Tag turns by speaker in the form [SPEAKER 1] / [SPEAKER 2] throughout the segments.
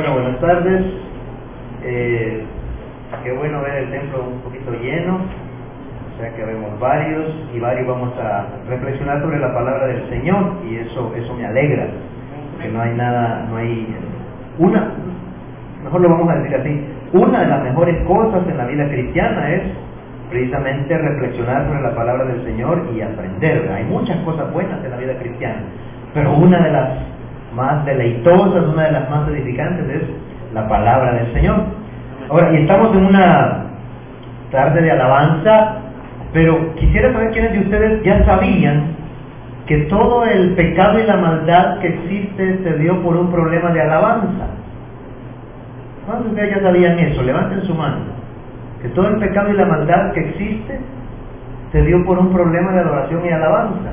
[SPEAKER 1] Bueno, buenas tardes. Qué bueno ver el templo un poquito lleno, o sea que vemos varios vamos a reflexionar sobre la palabra del Señor, y eso me alegra, porque mejor lo vamos a decir así, una de las mejores cosas en la vida cristiana es precisamente reflexionar sobre la palabra del Señor y aprender. Hay muchas cosas buenas en la vida cristiana, pero una de las más deleitosas, una de las más edificantes es la palabra del Señor. Ahora, y estamos en una tarde de alabanza, pero quisiera saber quiénes de ustedes ya sabían que todo el pecado y la maldad que existe se dio por un problema de alabanza. ¿Cuántos de ustedes ya sabían eso? Levanten su mano. Que todo el pecado y la maldad que existe se dio por un problema de adoración y alabanza.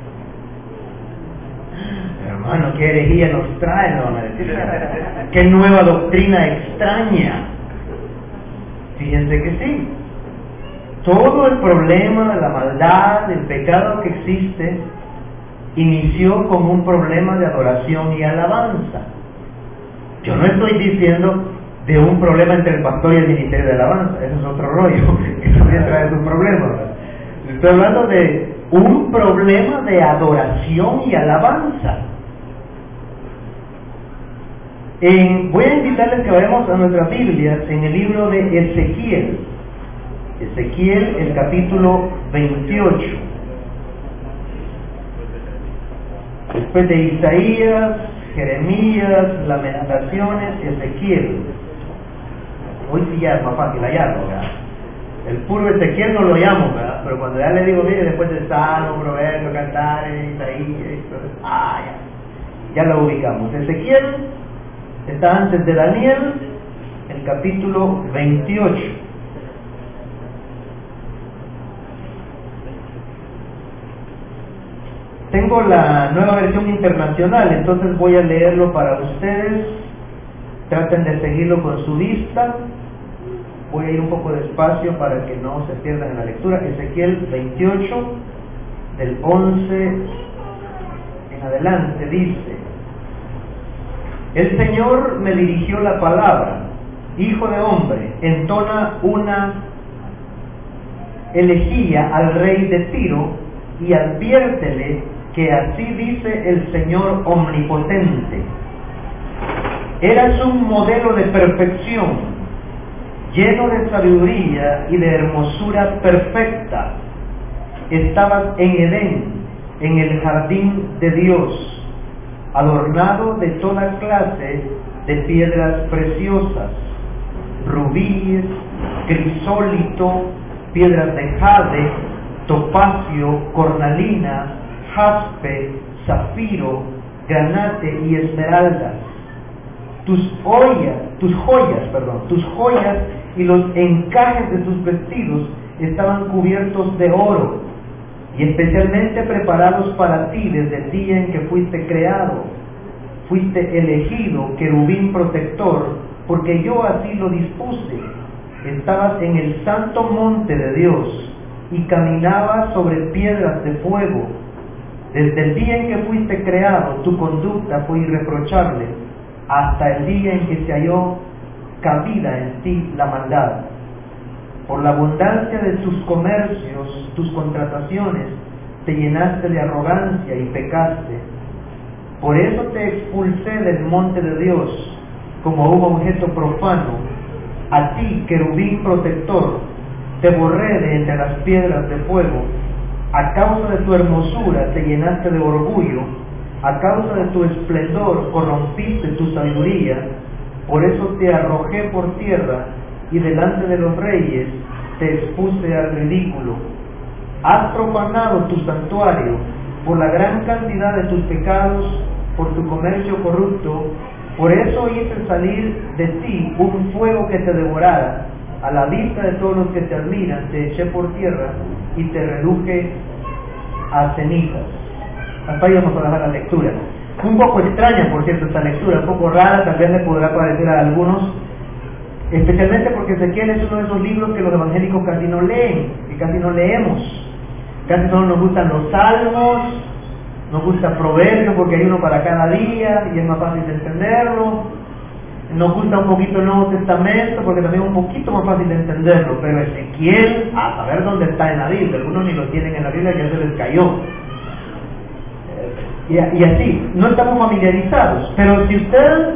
[SPEAKER 1] Hermano, qué herejía nos trae, no van a decir. Qué nueva doctrina extraña. Fíjense que sí. Todo el problema de la maldad, del pecado que existe, inició con un problema de adoración y alabanza. Yo no estoy diciendo de un problema entre el pastor y el ministerio de alabanza, eso es otro rollo, que también trae sus problemas. Estoy hablando de un problema de adoración y alabanza. Voy a invitarles que vayamos a nuestras Biblias en el libro de Ezequiel. Ezequiel, el capítulo 28. Después de Isaías, Jeremías, Lamentaciones y Ezequiel. Hoy sí ya es más fácil hallarlo, ¿verdad? El puro Ezequiel no lo llamo, ¿verdad? Pero cuando ya le digo, mire, después de Salmo, Proverbio, Cantares, Isaías, ya lo ubicamos. Ezequiel está antes de Daniel, el capítulo 28. Tengo la nueva versión internacional, entonces voy a leerlo para ustedes. Traten de seguirlo con su vista. Voy a ir un poco despacio para que no se pierdan en la lectura. Ezequiel 28, del 11 en adelante, dice: El Señor me dirigió la palabra: Hijo de hombre, entona una elegía al rey de Tiro y adviértele que así dice el Señor omnipotente: Eras un modelo de perfección, lleno de sabiduría y de hermosura perfecta. Estabas en Edén, en el jardín de Dios, adornado de toda clase de piedras preciosas, rubíes, crisólito, piedras de jade, topacio, cornalina, jaspe, zafiro, granate y esmeraldas. Tus joyas y los encajes de tus vestidos estaban cubiertos de oro, y especialmente preparados para ti desde el día en que fuiste creado. Fuiste elegido querubín protector, porque yo así lo dispuse. Estabas en el santo monte de Dios y caminabas sobre piedras de fuego. Desde el día en que fuiste creado, tu conducta fue irreprochable, hasta el día en que se halló cabida en ti la maldad. Por la abundancia de tus comercios, tus contrataciones, te llenaste de arrogancia y pecaste. Por eso te expulsé del monte de Dios como un objeto profano. A ti, querubín protector, te borré de entre las piedras de fuego. A causa de tu hermosura te llenaste de orgullo, a causa de tu esplendor corrompiste tu sabiduría. Por eso te arrojé por tierra y delante de los reyes te expuse al ridículo. Has profanado tu santuario por la gran cantidad de tus pecados, por tu comercio corrupto. Por eso hice salir de ti un fuego que te devorara. A la vista de todos los que te admiran, te eché por tierra y te reduje a cenizas. Hasta ahí vamos a dejar la lectura. Un poco extraña, por cierto, esta lectura, un poco rara, tal vez le podrá parecer a algunos, especialmente porque Ezequiel es uno de esos libros que los evangélicos casi no leen, y casi no leemos. Casi solo nos gustan los salmos, nos gusta Proverbios porque hay uno para cada día y es más fácil de entenderlo. nos gusta un poquito el Nuevo Testamento porque también es un poquito más fácil de entenderlo, pero Ezequiel, a saber dónde está en la Biblia, algunos ni lo tienen en la Biblia, ya se les cayó. Y así, no estamos familiarizados, pero si usted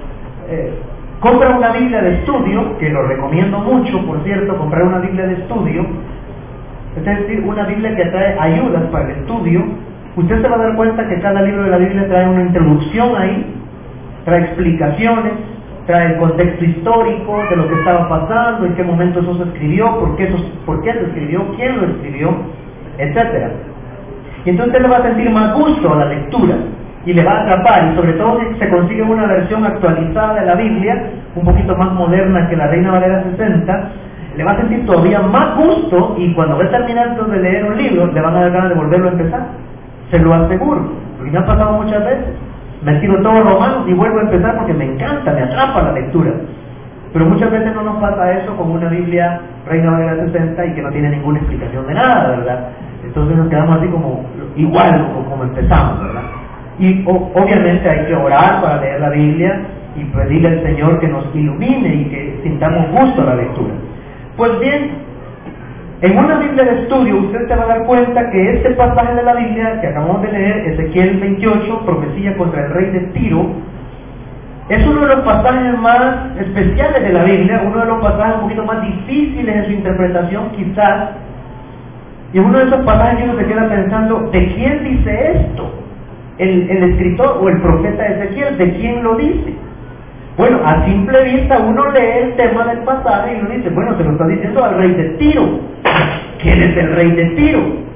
[SPEAKER 1] compra una Biblia de estudio, que lo recomiendo mucho, por cierto, comprar una Biblia de estudio, es decir, una Biblia que trae ayudas para el estudio, usted se va a dar cuenta que cada libro de la Biblia trae una introducción ahí, trae explicaciones, trae el contexto histórico de lo que estaba pasando, en qué momento eso se escribió, por qué se escribió, quién lo escribió, etcétera. Y entonces usted le va a sentir más gusto a la lectura y le va a atrapar, y sobre todo si se consigue una versión actualizada de la Biblia, un poquito más moderna que la Reina Valera 60, le va a sentir todavía más gusto, y cuando va terminando de leer un libro le van a dar ganas de volverlo a empezar, se lo aseguro, porque me ha pasado muchas veces. Me tiro todos Romanos y vuelvo a empezar porque me encanta, me atrapa la lectura. Pero muchas veces no nos pasa eso con una Biblia Reina Valera 60 y que no tiene ninguna explicación de nada, ¿verdad? Entonces nos quedamos así como igual como empezamos, ¿verdad? Y obviamente hay que orar para leer la Biblia y pedirle al Señor que nos ilumine y que sintamos gusto a la lectura. Pues bien, en una Biblia de estudio usted se va a dar cuenta que este pasaje de la Biblia que acabamos de leer, Ezequiel 28, profecía contra el rey de Tiro, es uno de los pasajes más especiales de la Biblia, uno de los pasajes un poquito más difíciles en su interpretación quizás, y es uno de esos pasajes que uno se queda pensando, ¿de quién dice esto? ¿El escritor o el profeta Ezequiel? ¿De quién lo dice? Bueno, a simple vista uno lee el tema del pasaje y uno dice, bueno, se lo está diciendo al rey de Tiro. ¿Quién es el rey de Tiro?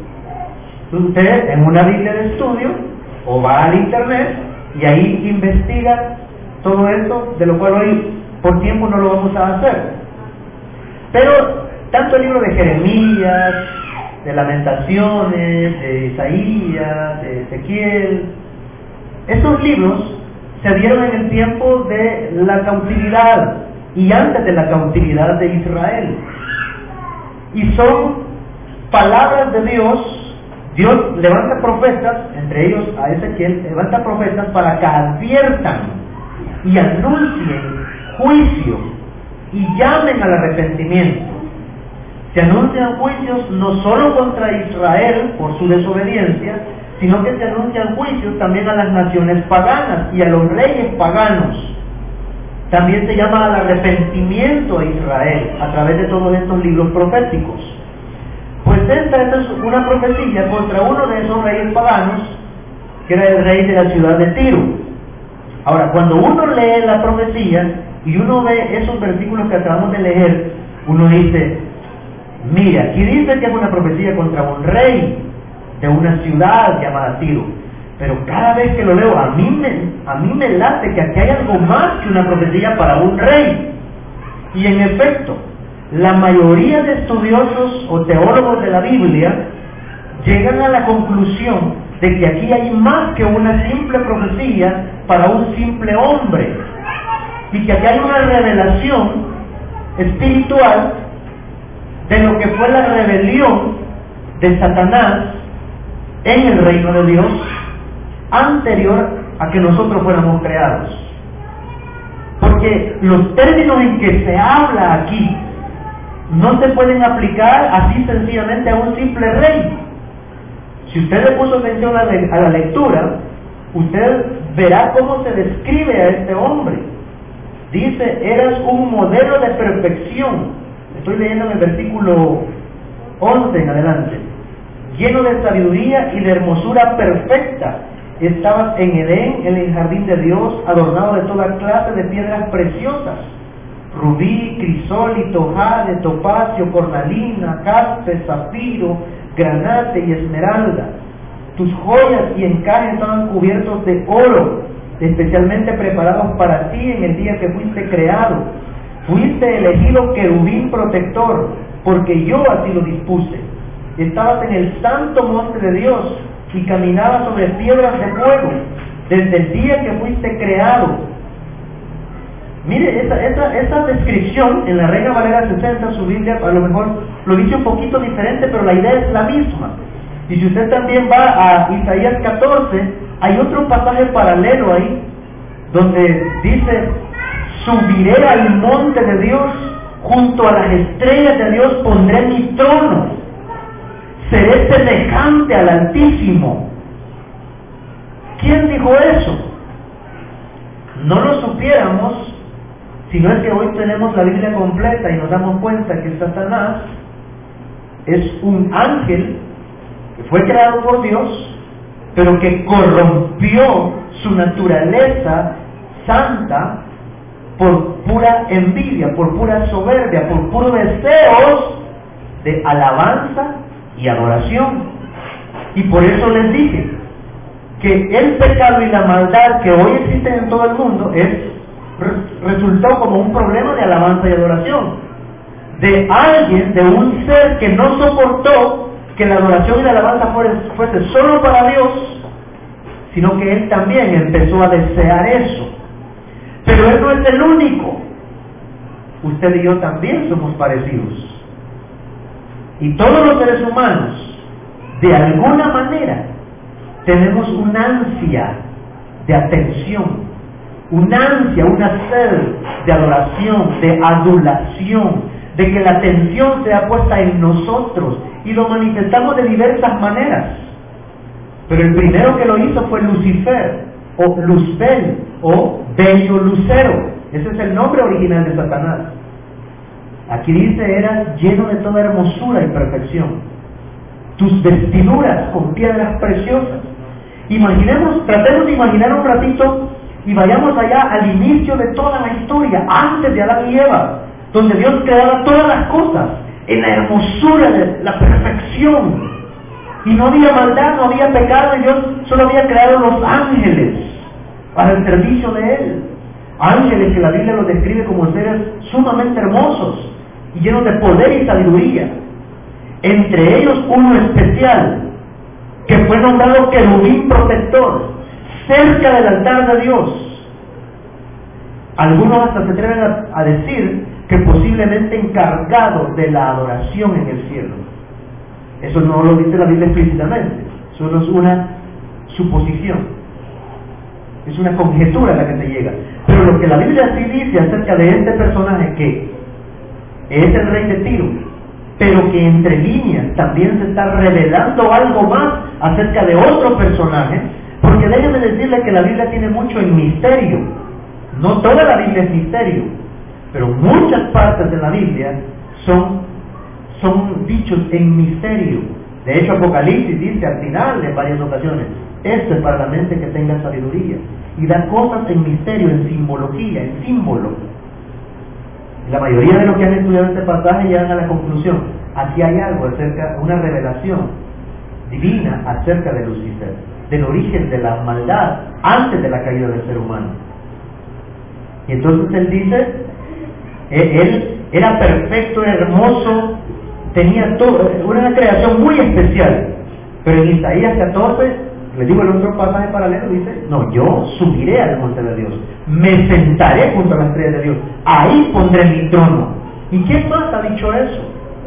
[SPEAKER 1] Usted en una Biblia de estudio o va al internet y ahí investiga todo esto, de lo cual hoy por tiempo no lo vamos a hacer. Pero tanto el libro de Jeremías, de Lamentaciones, de Isaías, de Ezequiel, esos libros se dieron en el tiempo de la cautividad y antes de la cautividad de Israel. Y son palabras de Dios. Dios levanta profetas, entre ellos a Ezequiel, levanta profetas para que adviertan y anuncien juicio y llamen al arrepentimiento. Se anuncian juicios no solo contra Israel por su desobediencia, sino que se anuncian juicios también a las naciones paganas y a los reyes paganos. También se llama al arrepentimiento a Israel a través de todos estos libros proféticos. Pues esta es una profecía contra uno de esos reyes paganos, que era el rey de la ciudad de Tiro. Ahora, cuando uno lee la profecía y uno ve esos versículos que acabamos de leer, uno dice, mira, aquí dice que es una profecía contra un rey de una ciudad llamada Tiro, pero cada vez que lo leo a mí me late que aquí hay algo más que una profecía para un rey. Y en efecto, la mayoría de estudiosos o teólogos de la Biblia llegan a la conclusión de que aquí hay más que una simple profecía para un simple hombre, y que aquí hay una revelación espiritual de lo que fue la rebelión de Satanás en el reino de Dios anterior a que nosotros fuéramos creados. Porque los términos en que se habla aquí no se pueden aplicar así sencillamente a un simple rey. Si usted le puso atención a la lectura, usted verá cómo se describe a este hombre. Dice, eras un modelo de perfección. Estoy leyendo en el versículo 11 en adelante. Lleno de sabiduría y de hermosura perfecta. Estabas en Edén, en el jardín de Dios, adornado de toda clase de piedras preciosas. Rubí, crisólito, jade, topacio, cornalina, jaspe, zafiro, granate y esmeralda. Tus joyas y encajes estaban cubiertos de oro, especialmente preparados para ti en el día que fuiste creado. Fuiste elegido querubín protector, porque yo así lo dispuse. Estabas en el santo monte de Dios y caminabas sobre piedras de fuego, desde el día que fuiste creado. Mire, esa descripción en la Reina Valera 60, su Biblia, a lo mejor lo dice un poquito diferente, pero la idea es la misma. Y si usted también va a Isaías 14, hay otro pasaje paralelo ahí, donde dice, subiré al monte de Dios, junto a las estrellas de Dios pondré mi trono, seré semejante al Altísimo. ¿Quién dijo eso? No lo supiéramos, si no es que hoy tenemos la Biblia completa y nos damos cuenta que Satanás es un ángel que fue creado por Dios, pero que corrompió su naturaleza santa por pura envidia, por pura soberbia, por puros deseos de alabanza y adoración. Y por eso les dije que el pecado y la maldad que hoy existen en todo el mundo resultó como un problema de alabanza y adoración, de alguien, de un ser que no soportó que la adoración y la alabanza fuese solo para Dios, sino que él también empezó a desear eso. Pero él no es el único. Usted y yo también somos parecidos. Y todos los seres humanos, de alguna manera, tenemos una ansia de atención, una ansia, una sed de adoración, de adulación, de que la atención sea puesta en nosotros, y lo manifestamos de diversas maneras. Pero el primero que lo hizo fue Lucifer, o Luzbel, o bello lucero. Ese es el nombre original de Satanás. Aquí dice, eras lleno de toda hermosura y perfección, tus vestiduras con piedras preciosas. Tratemos de imaginar un ratito y vayamos allá al inicio de toda la historia, antes de Adán y Eva, donde Dios creaba todas las cosas en la hermosura de la perfección, y no había maldad, no había pecado, y Dios solo había creado los ángeles para el servicio de Él. Ángeles que la Biblia los describe como seres sumamente hermosos y llenos de poder y sabiduría. Entre ellos uno especial, que fue nombrado querubín protector, cerca del altar de Dios. Algunos hasta se atreven a decir que posiblemente encargado de la adoración en el cielo. Eso no lo dice la Biblia explícitamente, solo es una suposición, es una conjetura la que te llega. Pero lo que la Biblia sí dice acerca de este personaje, que es el rey de Tiro, pero que entre líneas también se está revelando algo más acerca de otro personaje, porque déjenme decirles que la Biblia tiene mucho en misterio. No toda la Biblia es misterio, pero muchas partes de la Biblia son dichos en misterio. De hecho, Apocalipsis dice al final, en varias ocasiones, esto es para la mente que tenga sabiduría, y da cosas en misterio, en simbología, en símbolo. La mayoría de los que han estudiado este pasaje llegan a la conclusión, aquí hay algo acerca, una revelación divina acerca de Lucifer, del origen de la maldad antes de la caída del ser humano. Y entonces él dice, él era perfecto, era hermoso, tenía todo, una creación muy especial. Pero en Isaías 14, les digo el otro pasaje paralelo, dice, no, yo subiré al monte de Dios, me sentaré junto a las estrellas de Dios, ahí pondré mi trono. ¿Y quién más ha dicho eso?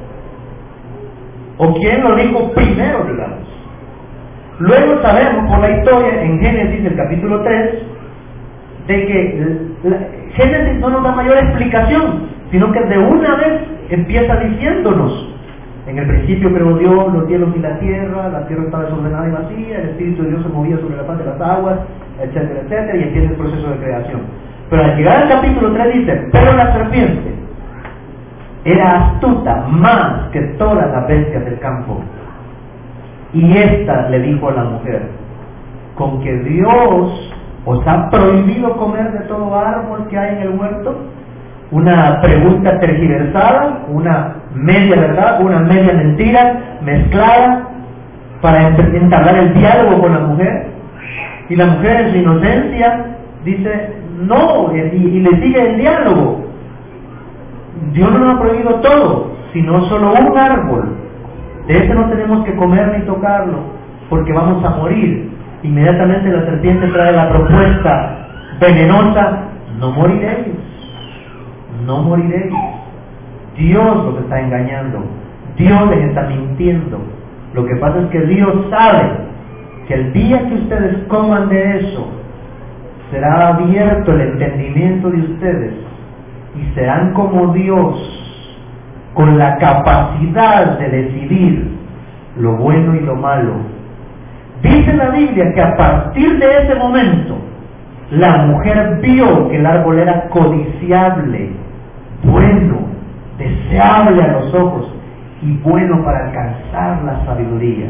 [SPEAKER 1] ¿O quién lo dijo primero, digamos? Luego sabemos por la historia en Génesis, el capítulo 3, de que Génesis no nos da mayor explicación, sino que de una vez empieza diciéndonos, en el principio creó Dios los cielos y la tierra estaba desordenada y vacía, el Espíritu de Dios se movía sobre la faz de las aguas, etcétera, etcétera, y empieza el proceso de creación. Pero al llegar al capítulo 3 dice, pero la serpiente era astuta más que todas las bestias del campo, y ésta le dijo a la mujer, ¿con que Dios os ha prohibido comer de todo árbol que hay en el huerto? Una pregunta tergiversada, una media verdad, una media mentira mezclada para entablar el diálogo con la mujer. Y la mujer en su inocencia dice no, y le sigue el diálogo. Dios no nos ha prohibido todo, sino solo un árbol. De ese no tenemos que comer ni tocarlo, porque vamos a morir. Inmediatamente la serpiente trae la propuesta venenosa, no moriréis, no moriréis. Dios los está engañando, Dios les está mintiendo. Lo que pasa es que Dios sabe que el día que ustedes coman de eso, será abierto el entendimiento de ustedes y serán como Dios, con la capacidad de decidir lo bueno y lo malo. Dice la Biblia que a partir de ese momento la mujer vio que el árbol era codiciable, bueno, deseable a los ojos y bueno para alcanzar la sabiduría.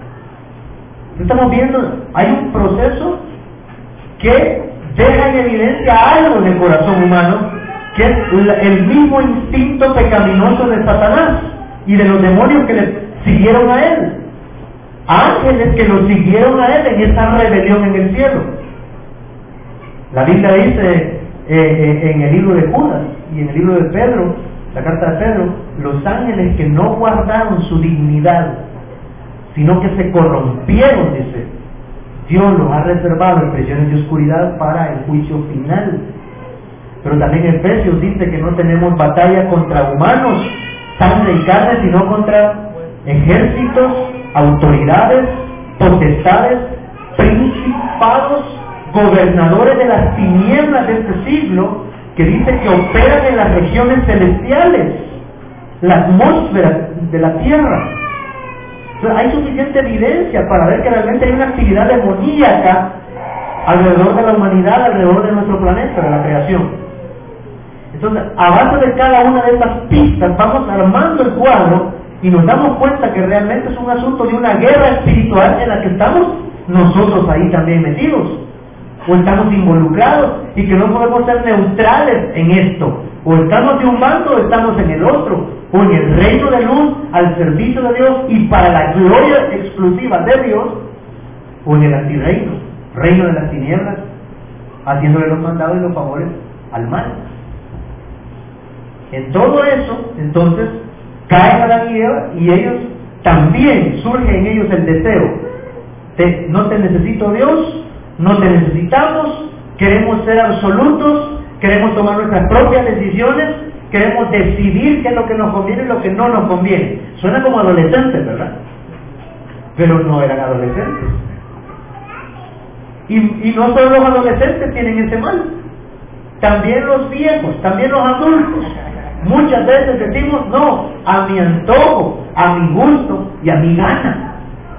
[SPEAKER 1] Estamos viendo, hay un proceso que deja en evidencia algo en el corazón humano, que es el mismo instinto pecaminoso de Satanás y de los demonios que le siguieron a él. Ángeles que lo siguieron a él en esa rebelión en el cielo. La Biblia dice en el libro de Judas y en el libro de Pedro, la carta de Pedro, los ángeles que no guardaron su dignidad, sino que se corrompieron, dice, Dios los ha reservado en prisiones de oscuridad para el juicio final. Pero también Efesios dice que no tenemos batalla contra humanos, sangre y carne, sino contra ejércitos, autoridades, potestades, principados, gobernadores de las tinieblas de este siglo, que dice que operan en las regiones celestiales, la atmósfera de la tierra. Entonces, hay suficiente evidencia para ver que realmente hay una actividad demoníaca alrededor de la humanidad, alrededor de nuestro planeta, de la creación. Entonces, a base de cada una de estas pistas, vamos armando el cuadro y nos damos cuenta que realmente es un asunto de una guerra espiritual en la que estamos nosotros ahí también metidos, o estamos involucrados, y que no podemos ser neutrales en esto, o estamos de un bando o estamos en el otro, o en el reino de luz al servicio de Dios y para la gloria exclusiva de Dios, o en el antirreino, reino de las tinieblas, haciéndole los mandados y los favores al mal. En todo eso, entonces, caen Adán y Eva, y ellos también surge en ellos el deseo de no te necesito Dios, no te necesitamos, queremos ser absolutos, queremos tomar nuestras propias decisiones, queremos decidir qué es lo que nos conviene y lo que no nos conviene. Suena como adolescentes, ¿verdad? Pero no eran adolescentes. Y no solo los adolescentes tienen ese mal, también los viejos, también los adultos. Muchas veces decimos no, a mi antojo, a mi gusto y a mi gana.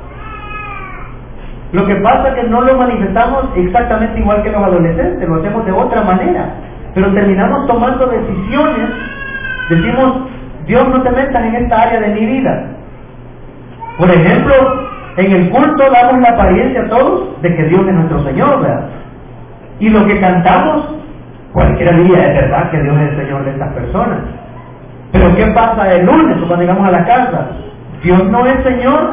[SPEAKER 1] Lo que pasa es que no lo manifestamos exactamente igual que los adolescentes, lo hacemos de otra manera, pero terminamos tomando decisiones. Decimos, Dios, no te metas en esta área de mi vida. Por ejemplo, en el culto damos la apariencia a todos de que Dios es nuestro Señor, ¿verdad? Y lo que cantamos, cualquiera diría, es verdad que Dios es el Señor de estas personas. Pero ¿qué pasa el lunes o cuando llegamos a la casa? Dios no es Señor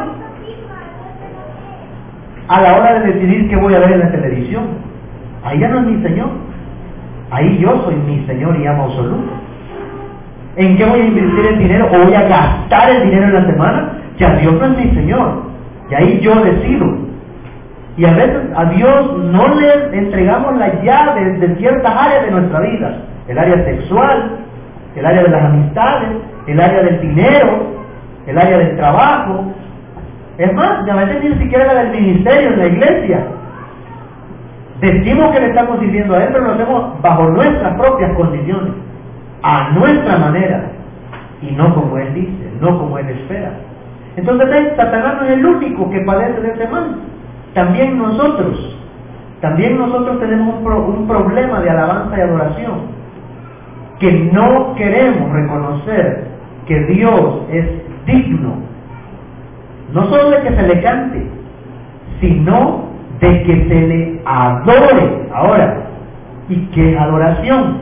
[SPEAKER 1] a la hora de decidir qué voy a ver en la televisión. Ahí ya no es mi Señor. Ahí yo soy mi Señor y amo absoluto. ¿En qué voy a invertir el dinero o voy a gastar el dinero en la semana? Ya Dios no es mi Señor. Y ahí yo decido. Y a veces a Dios no le entregamos las llaves de ciertas áreas de nuestra vida. El área sexual, el área de las amistades, el área del dinero, el área del trabajo. Es más, a veces ni siquiera la del ministerio en la iglesia. Decimos que le estamos sirviendo a Él, pero lo hacemos bajo nuestras propias condiciones, a nuestra manera, y no como Él dice, no como Él espera. Entonces, Satanás no es el único que padece de ese mal. También nosotros tenemos un problema de alabanza y adoración, que no queremos reconocer que Dios es digno, no solo de que se le cante, sino de que se le adore. Ahora, ¿y qué es adoración?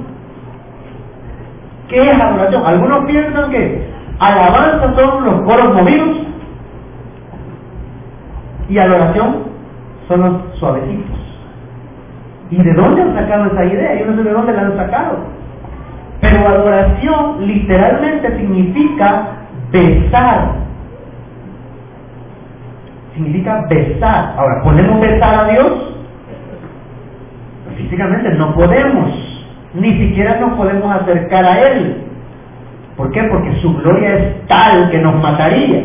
[SPEAKER 1] ¿Qué es adoración? Algunos piensan que alabanza son los coros movidos y adoración son los suavecitos. ¿Y de dónde han sacado esa idea? Yo no sé de dónde la han sacado. Pero adoración literalmente significa besar. Significa besar. Ahora, ¿podemos besar a Dios? Físicamente no podemos. Ni siquiera nos podemos acercar a Él. ¿Por qué? Porque su gloria es tal que nos mataría.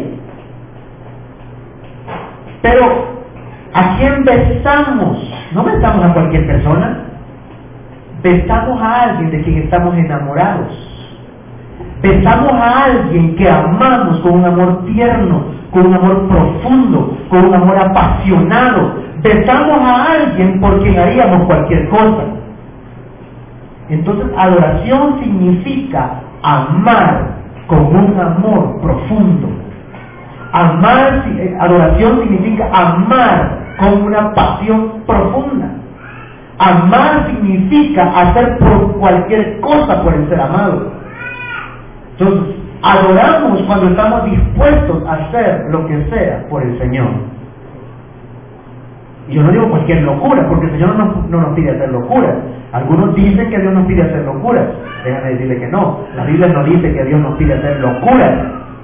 [SPEAKER 1] Pero, ¿a quién besamos? No besamos a cualquier persona. besamos a alguien de quien estamos enamorados. Besamos a alguien que amamos con un amor tierno, con un amor profundo, con un amor apasionado. Besamos a alguien por quien haríamos cualquier cosa. Entonces, adoración significa amar con un amor profundo. Adoración significa amar con una pasión profunda. Amar significa hacer por cualquier cosa por el ser amado. Entonces, adoramos cuando estamos dispuestos a hacer lo que sea por el Señor. Y yo no digo cualquier locura, porque el Señor no nos pide hacer locuras. Algunos dicen que Dios nos pide hacer locuras. Déjame decirle que no. La Biblia no dice que Dios nos pide hacer locuras.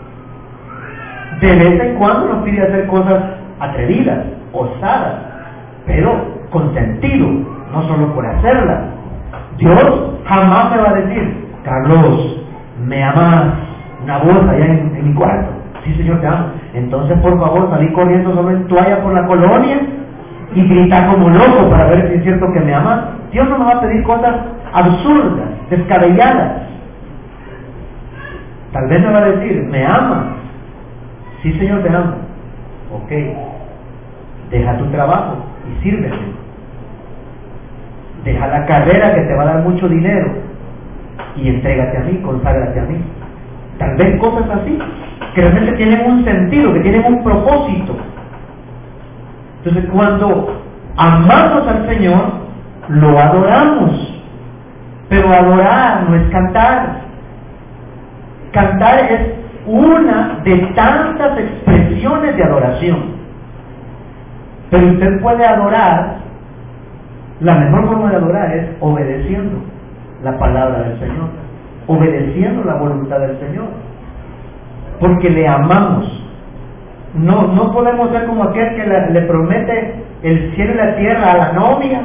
[SPEAKER 1] De vez en cuando nos pide hacer cosas atrevidas, osadas, pero con sentido, no solo por hacerlas. Dios jamás me va a decir: Carlos, ¿me amas? Una voz allá en mi cuarto. Sí, Señor, te amo. Entonces, por favor, salí corriendo solo en toalla por la colonia y grita como loco para ver si es cierto que me amas. Dios no nos va a pedir cosas absurdas, descabelladas. Tal vez me va a decir: ¿me amas? Sí, Señor, te amo. Ok, deja tu trabajo y sírveme. Deja la carrera que te va a dar mucho dinero y entrégate a mí, conságrate a mí. Tal vez cosas así, que realmente tienen un sentido, que tienen un propósito. Entonces, cuando amamos al Señor, lo adoramos. Pero adorar no es cantar. Cantar es una de tantas expresiones de adoración. Pero usted puede adorar, la mejor forma de adorar es obedeciendo la palabra del Señor, obedeciendo la voluntad del Señor, porque le amamos. No podemos ser como aquel que le promete el cielo y la tierra a la novia,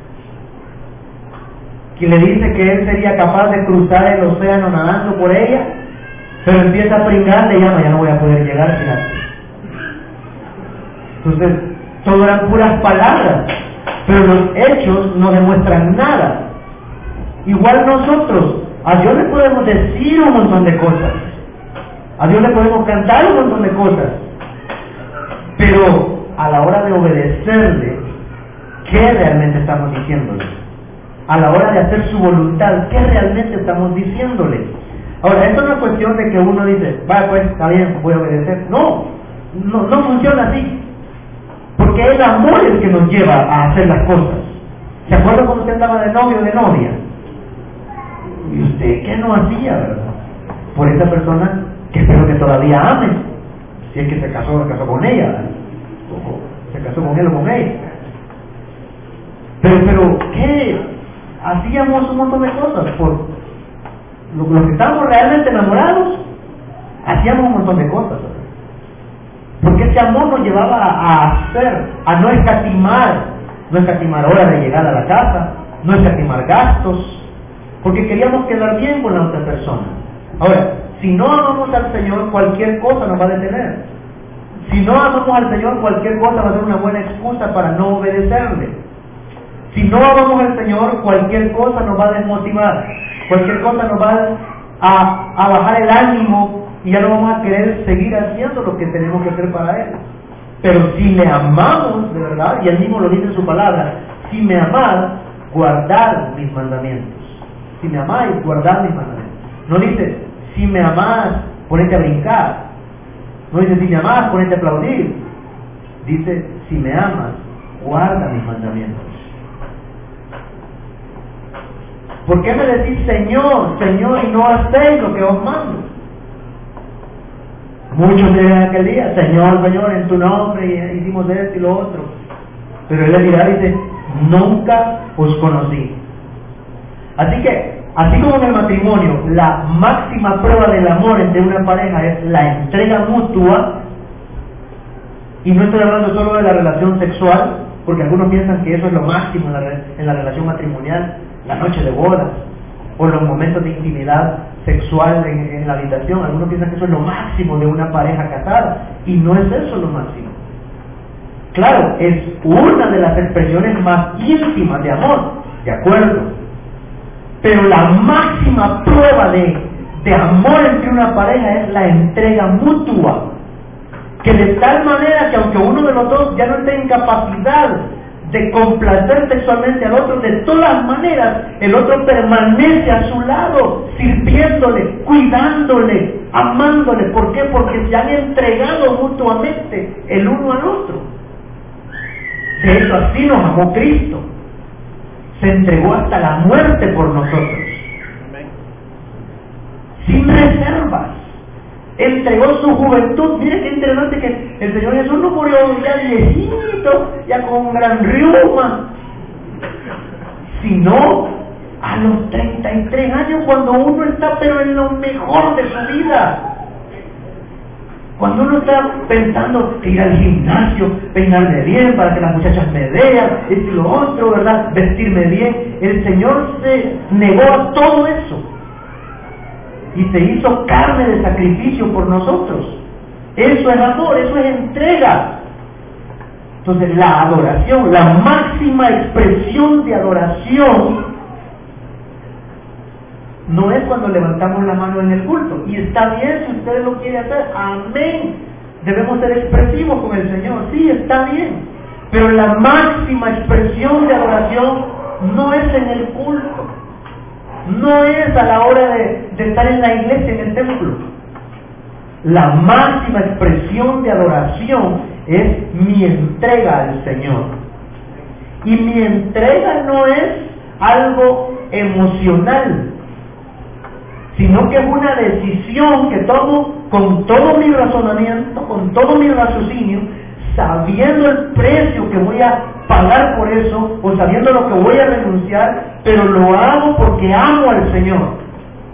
[SPEAKER 1] que le dice que él sería capaz de cruzar el océano nadando por ella, pero empieza a pringar, le llama: ya no voy a poder llegar, fíjate. Entonces, todo eran puras palabras, pero los hechos no demuestran nada. Igual nosotros, a Dios le podemos decir un montón de cosas, a Dios le podemos cantar un montón de cosas, pero a la hora de obedecerle, ¿qué realmente estamos diciéndole? A la hora de hacer su voluntad, ¿qué realmente estamos diciéndole? Ahora, esto no es cuestión de que uno dice: vaya, pues, está bien, voy a obedecer. No funciona así. Porque el amor es el que nos lleva a hacer las cosas. ¿Se acuerda cuando usted estaba de novio o de novia? ¿Y usted qué no hacía, verdad? Por esa persona que espero que todavía ame. Si es que se casó con ella, ¿verdad? O se casó con él o con ella. Pero ¿qué? Hacíamos un montón de cosas por los que estábamos realmente enamorados. Hacíamos un montón de cosas, ¿verdad? Porque ese amor nos llevaba a hacer, a no escatimar horas de llegar a la casa, no escatimar gastos, porque queríamos quedar bien con la otra persona. Ahora, si no amamos al Señor, cualquier cosa nos va a detener. Si no amamos al Señor, cualquier cosa va a ser una buena excusa para no obedecerle. Si no amamos al Señor, cualquier cosa nos va a desmotivar, cualquier cosa nos va a bajar el ánimo, y ya no vamos a querer seguir haciendo lo que tenemos que hacer para Él. Pero si le amamos de verdad, y Él mismo lo dice en su palabra: si me amáis, guardad mis mandamientos. Si me amáis, guardad mis mandamientos. No dice: si me amás, ponete a brincar. No dice: si me amás, ponete a aplaudir. Dice: si me amas, guarda mis mandamientos. ¿Por qué me decís Señor, Señor, y no hacéis lo que os mando? Muchos dirán aquel día: Señor, Señor, en tu nombre hicimos esto y lo otro. Pero Él le dirá, dice: nunca os conocí. Así que, así como en el matrimonio, la máxima prueba del amor entre una pareja es la entrega mutua, y no estoy hablando solo de la relación sexual, porque algunos piensan que eso es lo máximo en la relación matrimonial, la noche de bodas, o los momentos de intimidad sexual en la habitación. Algunos piensan que eso es lo máximo de una pareja casada, y no es eso lo máximo. Claro, es una de las expresiones más íntimas de amor, de acuerdo, Pero la máxima prueba de amor entre una pareja es la entrega mutua. Que de tal manera que aunque uno de los dos ya no tenga capacidad de complacer sexualmente al otro, de todas maneras el otro permanece a su lado, sirviéndole, cuidándole, amándole. ¿Por qué? Porque se han entregado mutuamente el uno al otro. De hecho, así nos amó Cristo. Se entregó hasta la muerte por nosotros. Sin reservas. Entregó su juventud. Mire qué interesante que el Señor Jesús no murió ya viejito, ya con un gran riuma, sino a los 33 años, cuando uno está pero en lo mejor de su vida. Cuando uno está pensando que ir al gimnasio, peinarme bien para que las muchachas me vean, esto y lo otro, ¿verdad? Vestirme bien. El Señor se negó a todo eso y se hizo carne de sacrificio por nosotros. Eso es amor, eso es entrega. Entonces la adoración, la máxima expresión de adoración, no es cuando levantamos la mano en el culto. Y está bien si usted lo quiere hacer, amén. Debemos ser expresivos con el Señor, sí, está bien. Pero la máxima expresión de adoración no es en el culto. No es a la hora de estar en la iglesia, en el templo. La máxima expresión de adoración es mi entrega al Señor. Y mi entrega no es algo emocional, sino que es una decisión que tomo con todo mi razonamiento, con todo mi raciocinio, sabiendo el precio que voy a pagar por eso, o sabiendo lo que voy a renunciar, pero lo hago porque amo al Señor.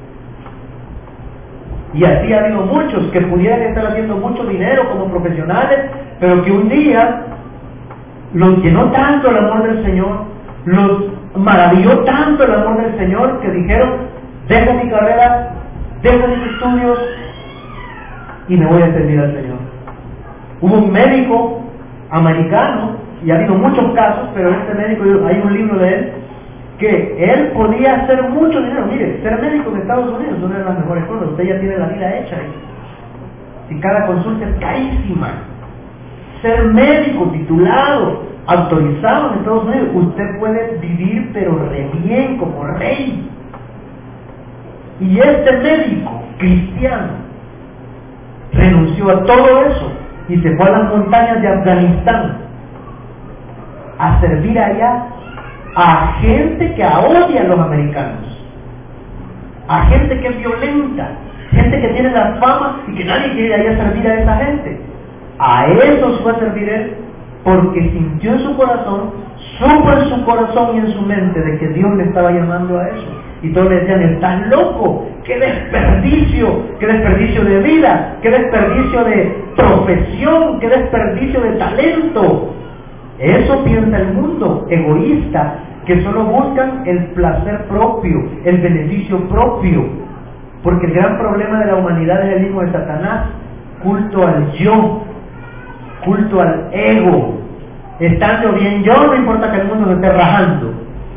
[SPEAKER 1] Y así ha habido muchos que pudieran estar haciendo mucho dinero como profesionales, pero que un día los llenó tanto el amor del Señor, los maravilló tanto el amor del Señor, que dijeron: dejo mi carrera, dejo mis estudios y me voy a servir al Señor. Hubo un médico americano, y ha habido muchos casos, pero este médico, hay un libro de él, que él podía hacer mucho dinero. Mire, ser médico en Estados Unidos es una de las mejores cosas. Usted ya tiene la vida hecha ahí. Y cada consulta es carísima. Ser médico titulado, autorizado en Estados Unidos, usted puede vivir pero re bien, como rey. Y este médico cristiano renunció a todo eso y se fue a las montañas de Afganistán a servir allá a gente que odia a los americanos, a gente que es violenta, gente que tiene la fama y que nadie quiere allá servir a esa gente. A eso fue a servir él, porque sintió en su corazón, supo en su corazón y en su mente de que Dios le estaba llamando a eso. Y todos le decían: estás loco, qué desperdicio de vida, qué desperdicio de profesión, qué desperdicio de talento. Eso piensa el mundo egoísta, que solo buscan el placer propio, el beneficio propio. Porque el gran problema de la humanidad es el mismo de Satanás: culto al yo, culto al ego. Estando bien yo, no importa que el mundo se esté rajando.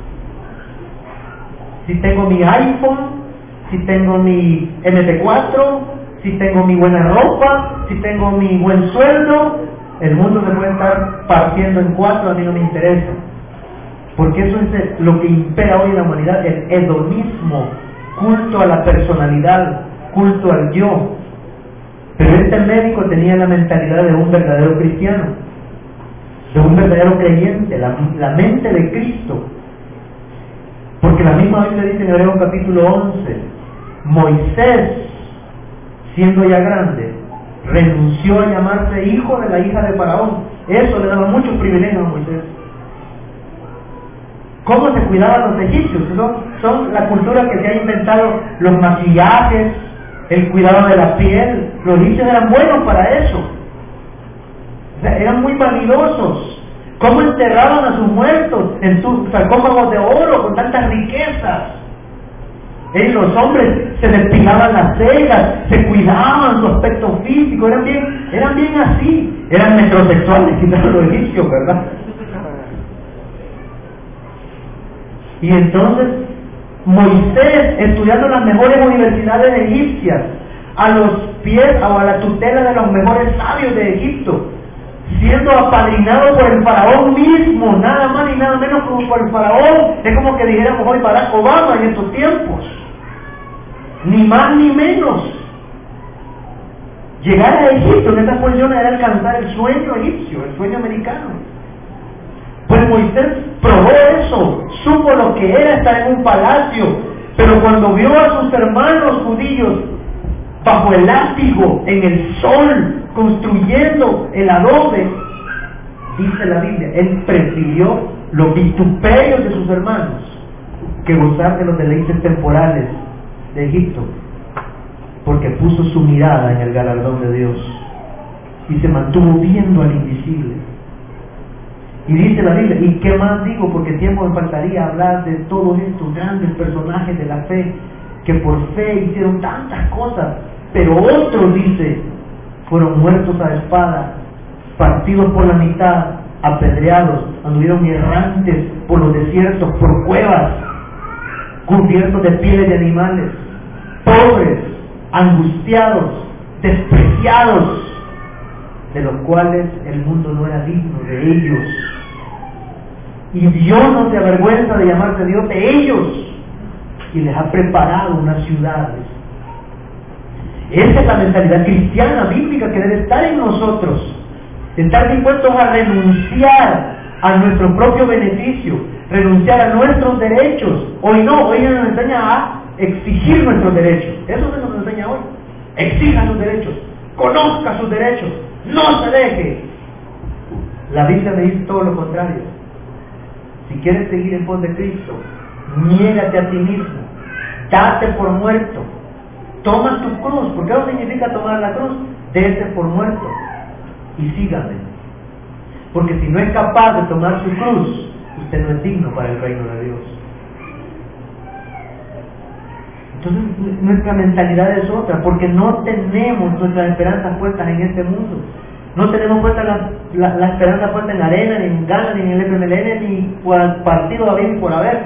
[SPEAKER 1] Si tengo mi iPhone, si tengo mi MP4, si tengo mi buena ropa, si tengo mi buen sueldo, el mundo se puede estar partiendo en cuatro, a mí no me interesa. Porque eso es lo que impera hoy en la humanidad, el hedonismo, culto a la personalidad, culto al yo. Pero este médico tenía la mentalidad de un verdadero cristiano, de un verdadero creyente, la mente de Cristo. Porque la misma Biblia dice en Hebreos capítulo 11, Moisés, siendo ya grande, renunció a llamarse hijo de la hija de Faraón. Eso le daba muchos privilegios a Moisés. ¿Cómo se cuidaban los egipcios? Son la cultura que se ha inventado, los maquillajes, el cuidado de la piel. Los egipcios eran buenos para eso. O sea, eran muy vanidosos. ¿Cómo enterraban a sus muertos en sus sarcófagos de oro con tantas riquezas? Los hombres se depilaban las cejas, se cuidaban su aspecto físico, eran bien así. Eran metrosexuales, quizás los egipcios, ¿verdad? Y entonces Moisés estudiando en las mejores universidades egipcias, a los pies o a la tutela de los mejores sabios de Egipto, siendo apadrinado por el faraón mismo, nada más ni nada menos como por el faraón. Es como que dijéramos hoy Barack Obama en estos tiempos, ni más ni menos. Llegar a Egipto en esta posición era alcanzar el sueño egipcio, el sueño americano. Pues Moisés probó eso, supo lo que era estar en un palacio, pero cuando vio a sus hermanos judíos bajo el látigo, en el sol, construyendo el adobe, dice la Biblia, él prefirió los vituperios de sus hermanos que gozar de los deleites temporales de Egipto, porque puso su mirada en el galardón de Dios y se mantuvo viendo al invisible. Y dice la Biblia, ¿y qué más digo? Porque tiempo me faltaría hablar de todos estos grandes personajes de la fe que por fe hicieron tantas cosas, pero otros, dice, fueron muertos a espada, partidos por la mitad, apedreados, anduvieron errantes por los desiertos, por cuevas, cubiertos de pieles de animales, pobres, angustiados, despreciados, de los cuales el mundo no era digno de ellos. Y Dios no se avergüenza de llamarse Dios de ellos, y les ha preparado unas ciudades. Esa es la mentalidad cristiana, bíblica, que debe estar en nosotros. Estar dispuestos a renunciar a nuestro propio beneficio, renunciar a nuestros derechos. Hoy no, hoy nos enseña a exigir nuestros derechos. Eso es lo que nos enseña hoy. Exija sus derechos, conozca sus derechos, no se deje. La Biblia me dice todo lo contrario. Si quieres seguir en pos de Cristo, niégate a ti mismo, date por muerto, toma tu cruz. ¿Por qué no significa tomar la cruz? Dese por muerto y sígame. Porque si no es capaz de tomar su cruz, usted no es digno para el reino de Dios. Entonces nuestra mentalidad es otra, porque no tenemos nuestras esperanzas puestas en este mundo. No tenemos puesta la esperanza puesta en la arena, ni en Ghana, ni en el FMLN, ni por el partido a bien por haber.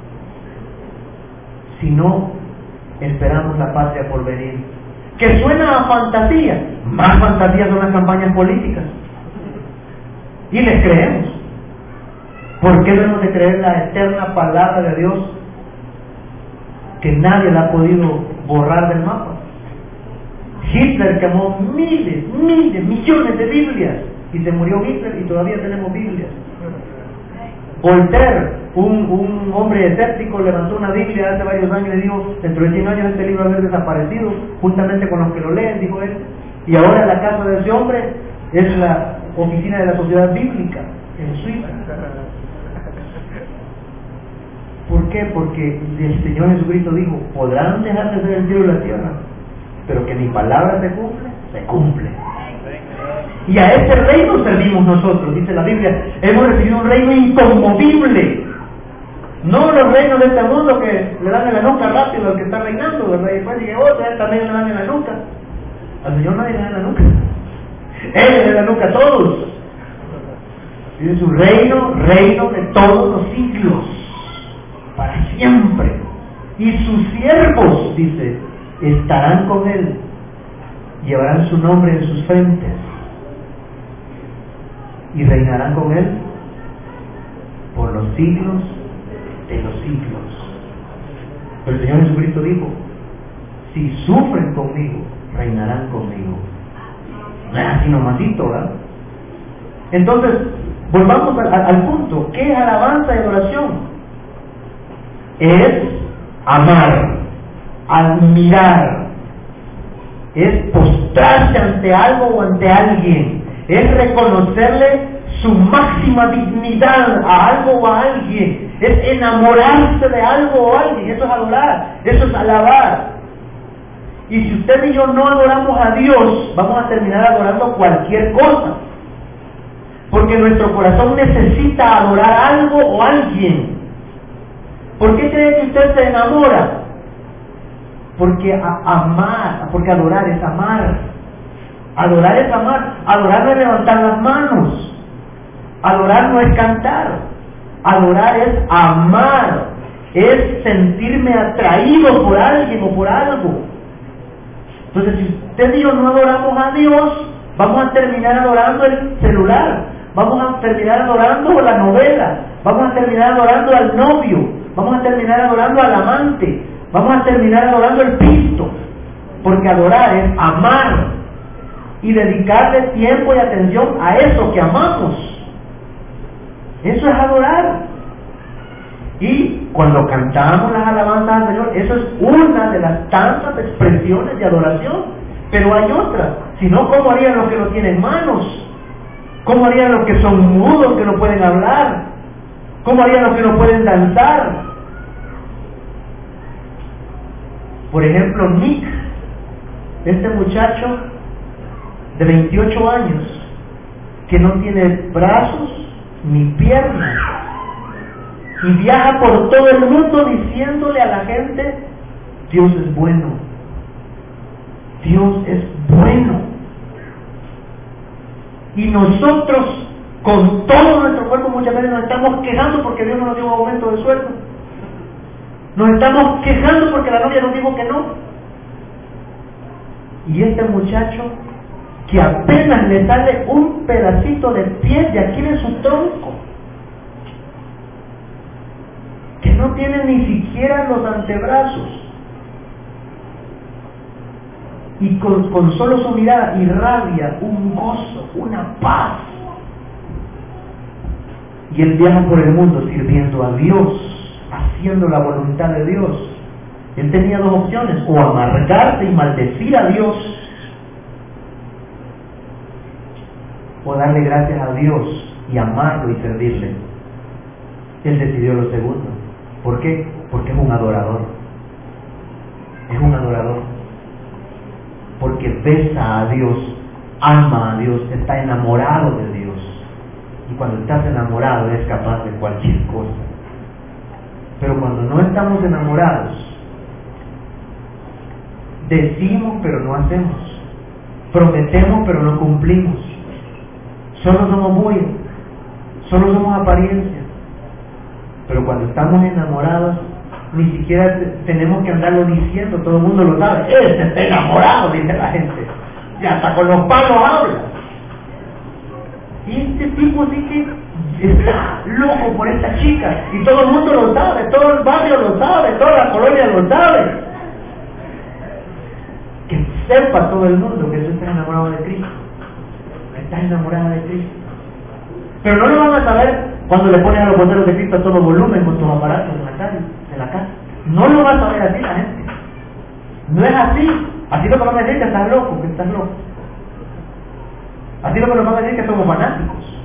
[SPEAKER 1] Sino esperamos la patria por venir. Que suena a fantasía. Más fantasía son las campañas políticas. Y les creemos. ¿Por qué debemos de creer la eterna palabra de Dios que nadie la ha podido borrar del mapa? Hitler quemó miles, millones de Biblias y se murió Hitler y todavía tenemos Biblias. Voltaire, un hombre escéptico, levantó una Biblia hace varios años y dijo: dentro de 100 años este libro va a haber desaparecido, juntamente con los que lo leen, dijo él. Y ahora la casa de ese hombre es la oficina de la Sociedad Bíblica en Suiza. ¿Por qué? Porque el Señor Jesucristo dijo: podrán dejar de ser el cielo y la tierra, pero que mi palabra se cumple. Y a ese reino servimos nosotros, dice la Biblia. Hemos recibido un reino inconmovible. No los reinos de este mundo que le dan en la nuca rápido al que está reinando, ¿verdad? Y después llega otro, él también le dan en la nuca. Al Señor nadie le da en la nuca. Él le da en la nuca a todos. Y es su reino, reino de todos los siglos, para siempre. Y sus siervos, dice, estarán con él, llevarán su nombre en sus frentes y reinarán con él por los siglos de los siglos. Pero el Señor Jesucristo dijo: si sufren conmigo, reinarán conmigo. No es así nomasito, ¿verdad? Entonces, volvamos al punto. ¿Qué es alabanza y adoración? Es amar, admirar, es postrarse ante algo o ante alguien, es reconocerle su máxima dignidad a algo o a alguien, es enamorarse de algo o alguien. Eso es adorar, eso es alabar. Y si usted y yo no adoramos a Dios, vamos a terminar adorando cualquier cosa, porque nuestro corazón necesita adorar algo o alguien. ¿Por qué cree que usted se enamora? Porque porque adorar es amar. Adorar es amar. Adorar no es levantar las manos. Adorar no es cantar. Adorar es amar. es sentirme atraído por alguien o por algo. Entonces, si usted y yo no adoramos a Dios, vamos a terminar adorando el celular, vamos a terminar adorando la novela, vamos a terminar adorando al novio, vamos a terminar adorando al amante, vamos a terminar adorando el pisto, porque adorar es amar y dedicarle tiempo y atención a eso que amamos. Eso es adorar. Y cuando cantamos las alabanzas al Señor, eso es una de las tantas expresiones de adoración. Pero hay otras. Si no, ¿cómo harían los que no tienen manos? ¿Cómo harían los que son mudos, que no pueden hablar? ¿Cómo harían los que no pueden danzar? Por ejemplo, Nick, este muchacho de 28 años, que no tiene brazos ni piernas, y viaja por todo el mundo diciéndole a la gente: Dios es bueno, Dios es bueno. Y nosotros, con todo nuestro cuerpo, muchas veces nos estamos quejando porque Dios no nos dio un aumento de sueldo. Nos estamos quejando porque la novia nos dijo que no. Y este muchacho, que apenas le sale un pedacito de piel de aquí de su tronco, que no tiene ni siquiera los antebrazos, y con solo su mirada irradia un gozo, una paz, y él viaja por el mundo sirviendo a Dios, haciendo la voluntad de Dios. Él tenía dos opciones: o amargarse y maldecir a Dios, o darle gracias a Dios y amarlo y servirle. Él decidió lo segundo. ¿Por qué? Porque es un adorador. Es un adorador. Porque besa a Dios, ama a Dios, está enamorado de Dios. Y cuando estás enamorado eres capaz de cualquier cosa. Pero cuando no estamos enamorados, decimos pero no hacemos, prometemos pero no cumplimos, solo somos bulla, solo somos apariencia. Pero cuando estamos enamorados, ni siquiera tenemos que andarlo diciendo, todo el mundo lo sabe: ¡este está enamorado!, dice la gente, y hasta con los palos habla. Y este tipo sí que está loco por esta chica, y todo el mundo lo sabe, todo el barrio lo sabe, toda la colonia lo sabe. Que sepa todo el mundo que tú estás enamorado de Cristo, que estás enamorada de Cristo. Pero no lo van a saber cuando le pones a los voceros de Cristo a todo volumen con tus aparatos en la calle, en la casa. No lo va a saber así la gente. No es así. Así lo que van a decir que estás loco, que estás loco. Así lo que nos van a decir que somos fanáticos.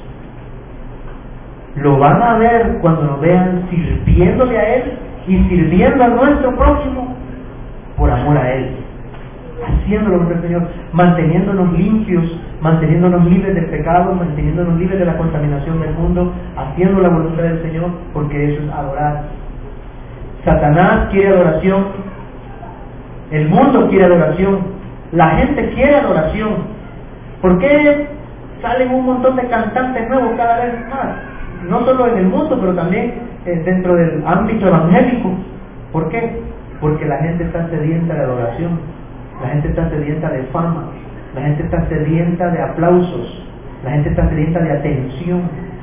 [SPEAKER 1] Lo van a ver cuando nos vean sirviéndole a Él y sirviendo a nuestro prójimo por amor a Él, haciéndolo con el Señor, manteniéndonos limpios, manteniéndonos libres del pecado, manteniéndonos libres de la contaminación del mundo, haciendo la voluntad del Señor, porque eso es adorar. Satanás quiere adoración, el mundo quiere adoración, la gente quiere adoración. ¿Por qué salen un montón de cantantes nuevos cada vez más? No solo en el mundo, pero también dentro del ámbito evangélico. ¿Por qué? Porque la gente está sedienta de adoración, la gente está sedienta de fama, la gente está sedienta de aplausos, la gente está sedienta de atención.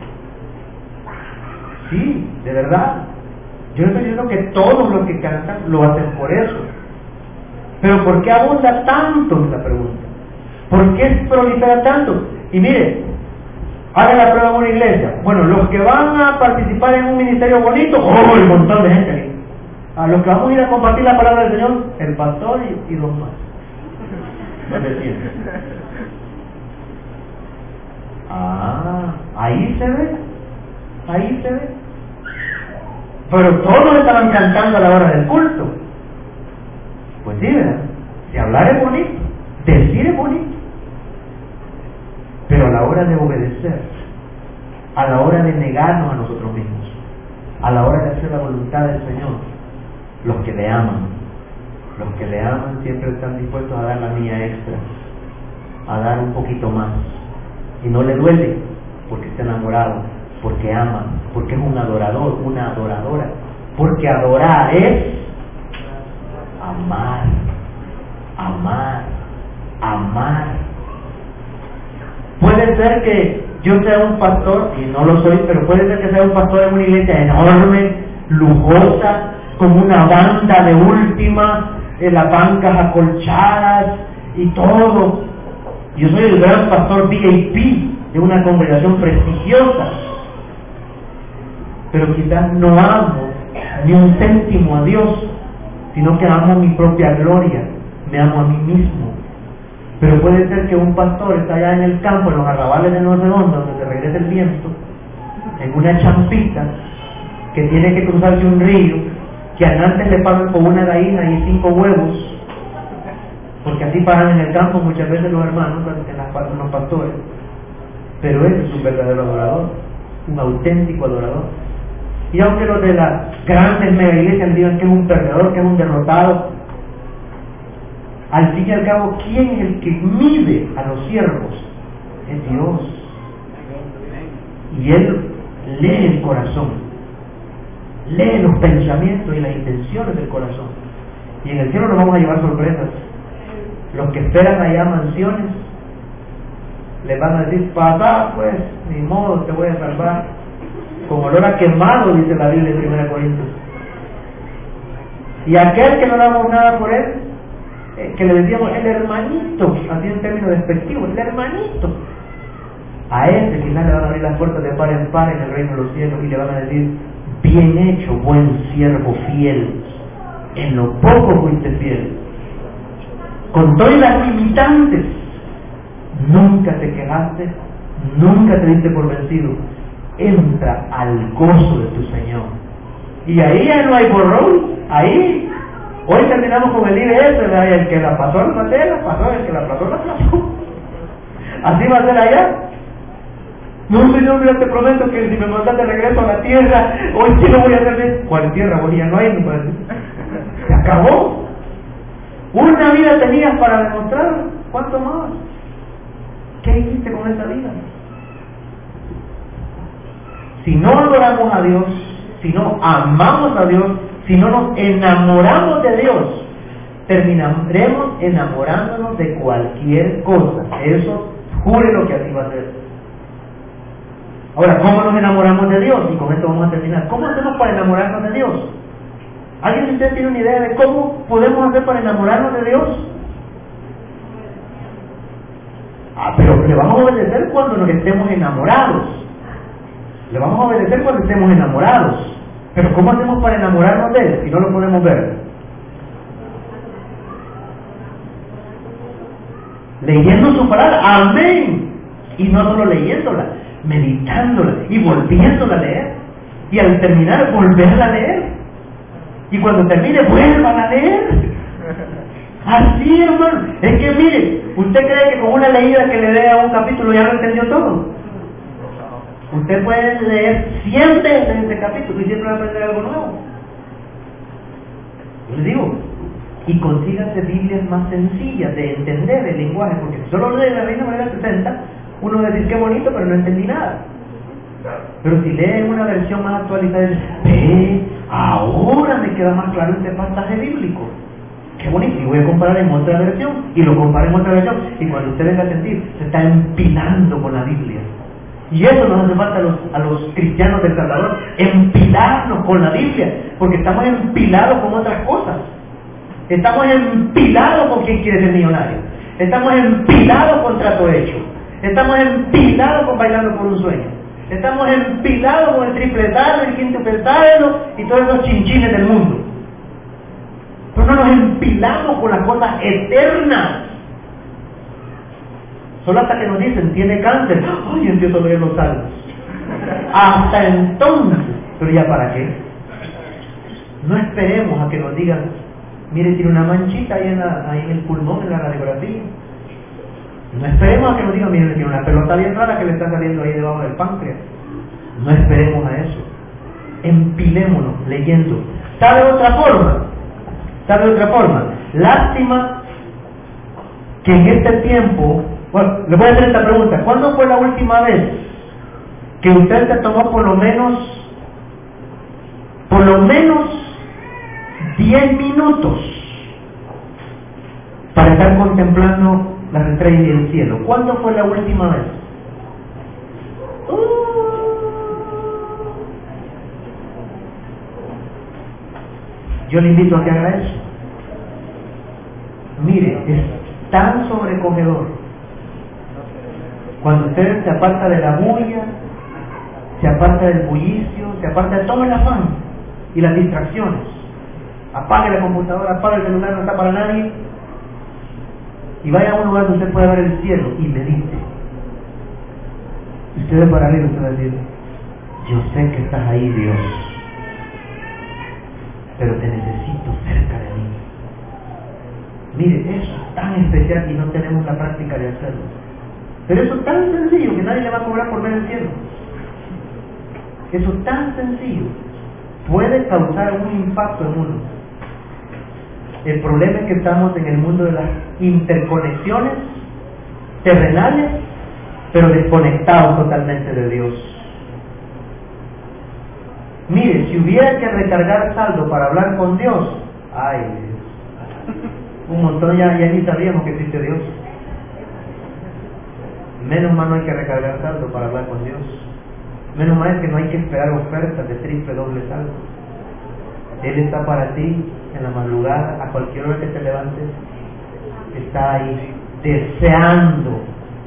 [SPEAKER 1] Sí, de verdad. Yo no estoy diciendo que todos los que cantan lo hacen por eso. Pero ¿por qué abunda tanto? Es la pregunta. ¿Por qué prolifera tanto? Y mire, hagan la prueba en una iglesia. Bueno, los que van a participar en un ministerio bonito, ¡oh, el montón de gente aquí! A los que vamos a ir a compartir la palabra del Señor, el pastor y dos más. Ahí se ve. Ahí se ve. Pero todos estaban cantando a la hora del culto. Pues sí, ¿verdad? Si hablar es bonito, decir es bonito. Pero a la hora de obedecer, a la hora de negarnos a nosotros mismos, a la hora de hacer la voluntad del Señor, los que le aman siempre están dispuestos a dar la mía extra, a dar un poquito más. Y no le duele, porque está enamorado, porque ama, porque es un adorador, una adoradora. Porque adorar es amar, amar, amar. Puede ser que yo sea un pastor, y no lo soy, pero puede ser que sea un pastor en una iglesia enorme, lujosa, con una banda de última, en las bancas acolchadas y todo. Yo soy el gran pastor VIP de una congregación prestigiosa, pero quizás no amo ni un céntimo a Dios, sino que amo mi propia gloria, me amo a mí mismo. Pero puede ser que un pastor está allá en el campo, en los arrabales de no sé dónde, donde se regresa el viento, en una champita, que tiene que cruzarse un río, que antes le pagan con una gallina y 5 huevos, porque así pagan en el campo muchas veces los hermanos, en los pastores. Pero ese es un verdadero adorador, un auténtico adorador. Y aunque los de las grandes mega iglesias le digan que es un perdedor, que es un derrotado, al fin y al cabo, ¿quién es el que mide a los siervos? Es Dios. Y Él lee el corazón, lee los pensamientos y las intenciones del corazón. Y en el cielo nos vamos a llevar sorpresas. Los que esperan allá mansiones les van a decir: papá, pues, ni modo, te voy a salvar. Con olor a quemado, dice la Biblia en 1 Corintios. Y aquel que no damos nada por él, que le decíamos el hermanito, así en términos despectivos, el hermanito, a ese quizás le van a abrir las puertas de par en par en el reino de los cielos y le van a decir: bien hecho, buen siervo fiel, en lo poco fuiste fiel, con todas las limitantes, nunca te quejaste, nunca te diste por vencido, entra al gozo de tu Señor. Y ahí ya no hay borrón, ahí. Hoy terminamos con el IBS, el que la pasó la pasó, el que la pasó la pasó. Así va a ser allá. No, Señor, mira, te prometo que si me mandas de regreso a la tierra, hoy sí lo voy a hacer bien. ¿Cuál tierra? Hoy ya no hay, no puede ser. Se acabó. Una vida tenías para demostrar, ¿cuánto más? ¿Qué hiciste con esa vida? Si no adoramos a Dios, si no amamos a Dios, si no nos enamoramos de Dios, terminaremos enamorándonos de cualquier cosa. Eso, jure lo que así va a ser. Ahora, ¿cómo nos enamoramos de Dios? Y con esto vamos a terminar. ¿Cómo hacemos para enamorarnos de Dios? ¿Alguien de ustedes tiene una idea de cómo podemos hacer para enamorarnos de Dios? Pero le vamos a obedecer cuando nos estemos enamorados. Le vamos a obedecer cuando estemos enamorados. Pero ¿cómo hacemos para enamorarnos de Él si no lo podemos ver? Leyendo su palabra, amén. Y no solo leyéndola, meditándola y volviéndola a leer. Y al terminar, volverla a leer. Y cuando termine, vuelvan a leer. Así, hermano. Es que mire, ¿usted cree que con una leída que le dé a un capítulo ya lo entendió todo? Usted puede leer 100 veces este capítulo y siempre va a aprender algo nuevo. Yo les digo, y consíganse Biblias más sencillas de entender el lenguaje, porque si solo lee la Reina Valera 60, uno va a decir qué bonito, pero no entendí nada. Pero si lee una versión más actualizada, dice: ahora me queda más claro este pasaje bíblico. Qué bonito, y voy a comparar en otra versión, y lo comparo en otra versión, y cuando usted venga a sentir, se está empilando con la Biblia. Y eso nos hace falta a los cristianos del Salvador, empilarnos con la Biblia, porque estamos empilados con otras cosas. Estamos empilados con quien quiere ser millonario. Estamos empilados con trato hecho. Estamos empilados con bailando por un sueño. Estamos empilados con el triple dardo, el quintuple dardo y todos esos chinchines del mundo. Pero no nos empilamos con las cosas eternas. Solo hasta que nos dicen: tiene cáncer. ¡Ay, empiezo a leer los salmos! Hasta entonces. Pero ya, ¿para qué? No esperemos a que nos digan: mire, tiene una manchita ahí en el pulmón, en la radiografía. No esperemos a que nos digan: mire, tiene una pelota bien rara que le está saliendo ahí debajo del páncreas. No esperemos a eso. Empilémonos leyendo. ¿Sabe otra forma? ¿Sabe otra forma? Lástima que en este tiempo... Bueno, le voy a hacer esta pregunta: ¿cuándo fue la última vez que usted se tomó por lo menos por lo menos 10 minutos para estar contemplando las estrellas y el cielo. ¿Cuándo fue la última vez? Yo le invito a que haga eso. Mire, es tan sobrecogedor. Cuando usted se aparta de la bulla, se aparta del bullicio, se aparta de todo el afán y las distracciones. Apague la computadora, apague el celular, no está para nadie. Y vaya a un lugar donde usted pueda ver el cielo y medite. Usted va para arriba y usted va a decir: yo sé que estás ahí, Dios, pero te necesito cerca de mí. Mire, eso es tan especial y no tenemos la práctica de hacerlo. Pero eso es tan sencillo que nadie le va a cobrar por ver el cielo. Eso es tan sencillo. Puede causar un impacto en uno. El problema es que estamos en el mundo de las interconexiones terrenales, pero desconectados totalmente de Dios. Mire, si hubiera que recargar saldo para hablar con Dios, ay Dios, un montón ya ni sabíamos que existe Dios. Menos mal no hay que recargar saldo para hablar con Dios. Menos mal es que no hay que esperar ofertas de triple, doble saldo. Él está para ti en la madrugada, a cualquier hora que te levantes, está ahí deseando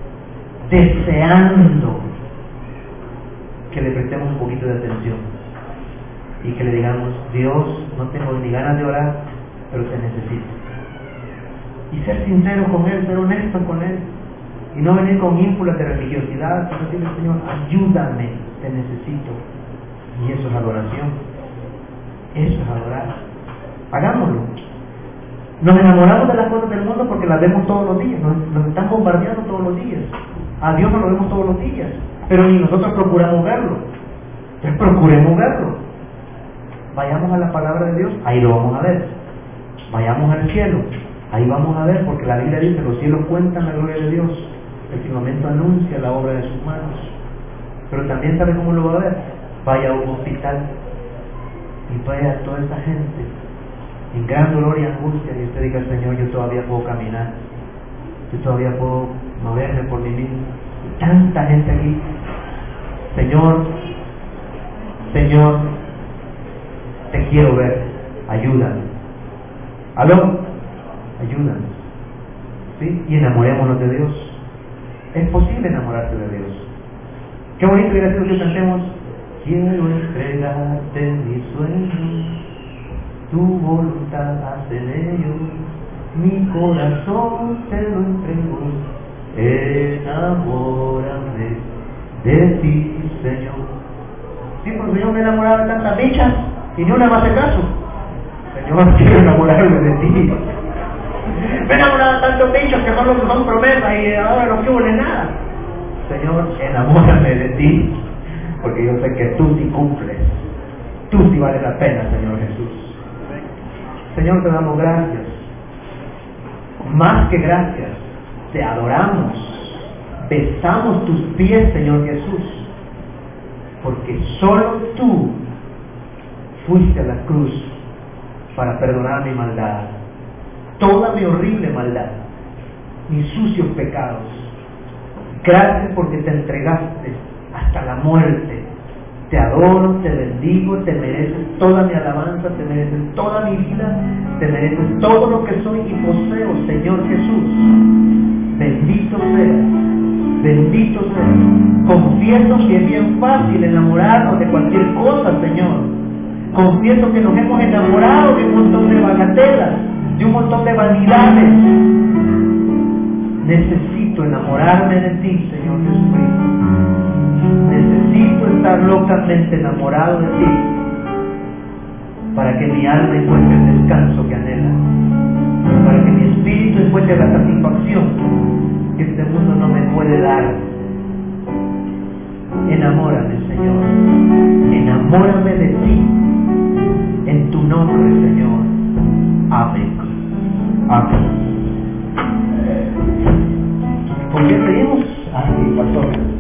[SPEAKER 1] que le prestemos un poquito de atención y que le digamos: Dios, no tengo ni ganas de orar, pero te necesito. Y ser sincero con Él, ser honesto con Él, y no venir con ínfulas de religiosidad, sino decirle: Señor, ayúdame, te necesito. Y eso es adoración. Eso es adorar. Hagámoslo. Nos enamoramos de las cosas del mundo porque las vemos todos los días, nos están bombardeando todos los días. A Dios no lo vemos todos los días, pero ni nosotros procuramos verlo. Entonces procuremos verlo. Vayamos a la palabra de Dios, ahí lo vamos a ver. Vayamos al cielo, ahí vamos a ver, porque la Biblia dice: los cielos cuentan la gloria de Dios, el firmamento anuncia la obra de sus manos. Pero también, ¿sabe cómo lo va a ver? Vaya a un hospital y vaya a toda esa gente en gran dolor y angustia, y usted diga: Señor, yo todavía puedo caminar, yo todavía puedo moverme por mí mismo. Y tanta gente aquí: Señor, te quiero ver, ayúdame. ¿Aló? Ayúdame. ¿Sí? Y enamorémonos de Dios. Es posible enamorarse de Dios. Qué bonito hubiera sido que cantemos: quiero entregarte mis sueños, tu voluntad hace en ellos, mi corazón te lo entrego, enamórame de ti, Señor. Sí, porque Señor, me he enamorado de tantas bichas y ni una me hace caso. Señor, quiero enamorarme de ti. Me he enamorado de tantos bichos que son promesas y ahora no quiero nada. Señor, enamórame de ti, porque yo sé que tú sí cumples, tú sí vales la pena, Señor Jesús. Señor, te damos gracias, más que gracias, te adoramos, besamos tus pies, Señor Jesús, porque solo tú fuiste a la cruz para perdonar mi maldad, toda mi horrible maldad, mis sucios pecados. Gracias porque te entregaste hasta la muerte. Te adoro, te bendigo, te mereces toda mi alabanza, te mereces toda mi vida, te mereces todo lo que soy y poseo, Señor Jesús. Bendito seas, bendito seas. Confieso que es bien fácil enamorarnos de cualquier cosa, Señor. Confieso que nos hemos enamorado de un montón de bagatelas, de un montón de vanidades. Necesito enamorarme de ti, Señor Jesucristo. Necesito estar locamente enamorado de ti para que mi alma encuentre el descanso que anhela, para que mi espíritu encuentre la satisfacción que este mundo no me puede dar. Enamórame, Señor. Enamórame de ti. En tu nombre, Señor. Amén. Amén. ¿Por qué pedimos? Pastor.